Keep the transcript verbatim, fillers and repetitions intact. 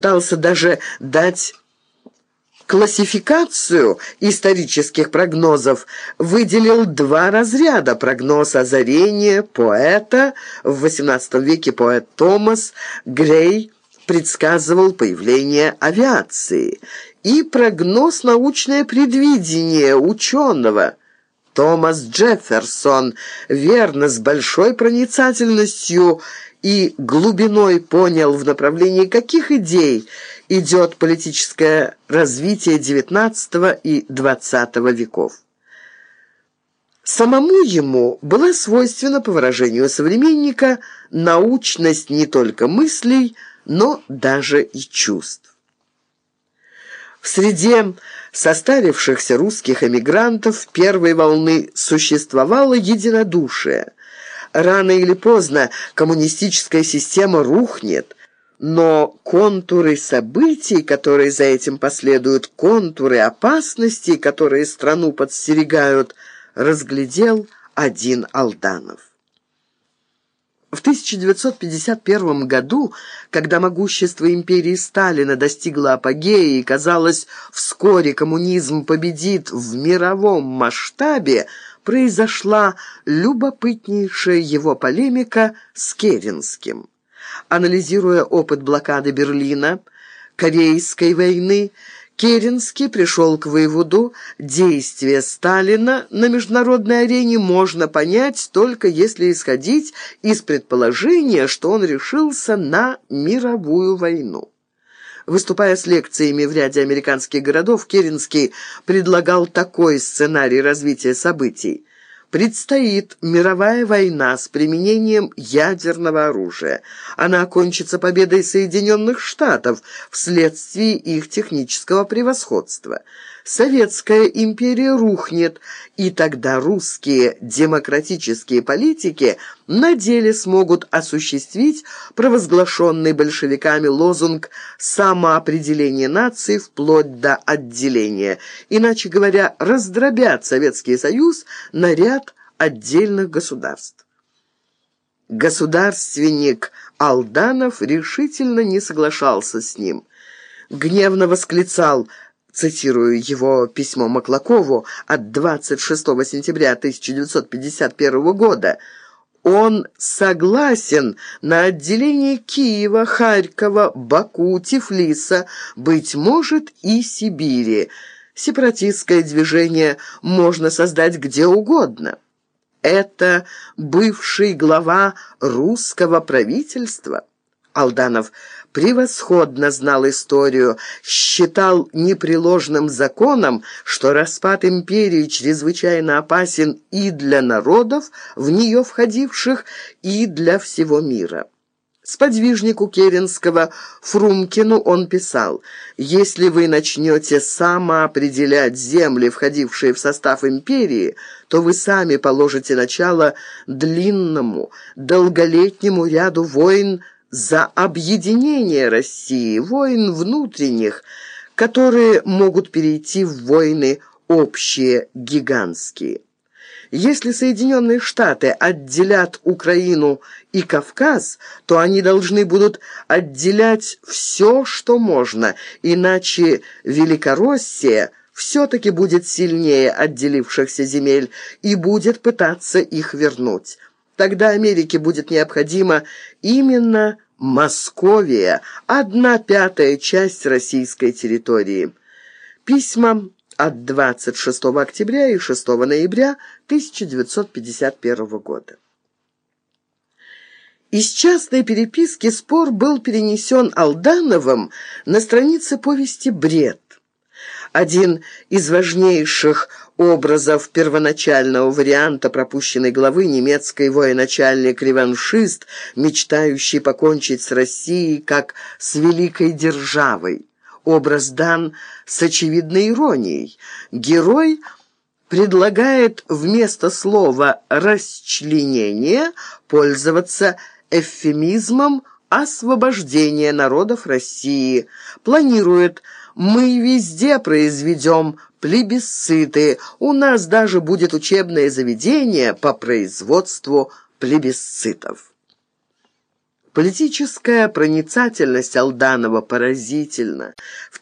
Пытался даже дать классификацию исторических прогнозов, выделил два разряда: прогноз озарения поэта. В восемнадцатом веке поэт Томас Грей предсказывал появление авиации, и прогноз научное предвидение ученого. Томас Джефферсон верно, с большой проницательностью и глубиной понял, в направлении каких идей идет политическое развитие девятнадцатого и двадцатого веков. Самому ему была свойственна, по выражению современника, научность не только мыслей, но даже и чувств. В среде состарившихся русских эмигрантов первой волны существовало единодушие. Рано или поздно коммунистическая система рухнет, но контуры событий, которые за этим последуют, контуры опасностей, которые страну подстерегают, разглядел один Алданов. В тысяча девятьсот пятьдесят первом году, когда могущество империи Сталина достигло апогея и, казалось, вскоре коммунизм победит в мировом масштабе, произошла любопытнейшая его полемика с Керенским. Анализируя опыт блокады Берлина, Корейской войны, Керенский пришел к выводу: действия Сталина на международной арене можно понять только если исходить из предположения, что он решился на мировую войну. Выступая с лекциями в ряде американских городов, Керенский предлагал такой сценарий развития событий: предстоит мировая война с применением ядерного оружия. Она окончится победой Соединенных Штатов вследствие их технического превосходства. Советская империя рухнет, и тогда русские демократические политики на деле смогут осуществить провозглашенный большевиками лозунг самоопределения нации вплоть до отделения, иначе говоря, раздробят Советский Союз на ряд отдельных государств. Государственник Алданов решительно не соглашался с ним. Гневно восклицал, цитирую его письмо Маклакову от двадцать шестого сентября тысяча девятьсот пятьдесят первого года: «Он согласен на отделение Киева, Харькова, Баку, Тифлиса, быть может, и Сибири. Сепаратистское движение можно создать где угодно». Это бывший глава русского правительства. Алданов превосходно знал историю, считал непреложным законом, что распад империи чрезвычайно опасен и для народов, в нее входивших, и для всего мира. Сподвижнику Керенского Фрумкину он писал: «Если вы начнете самоопределять земли, входившие в состав империи, то вы сами положите начало длинному, долголетнему ряду войн за объединение России, войн внутренних, которые могут перейти в войны общие, гигантские. Если Соединенные Штаты отделят Украину и Кавказ, то они должны будут отделять все, что можно, иначе Великороссия все-таки будет сильнее отделившихся земель и будет пытаться их вернуть. Тогда Америке будет необходима именно Московия, одна пятая часть российской территории». Письма от двадцать шестого октября и шестого ноября тысяча девятьсот пятьдесят первого года. Из частной переписки спор был перенесен Алдановым на страницы повести «Бред». Один из важнейших образов первоначального варианта пропущенной главы — немецкий военачальник-реваншист, мечтающий покончить с Россией как с великой державой. Образ дан с очевидной иронией. Герой предлагает вместо слова «расчленение» пользоваться эвфемизмом «освобождение народов России». Планирует: «Мы везде произведем плебисциты, у нас даже будет учебное заведение по производству плебисцитов». Политическая проницательность Алданова поразительна.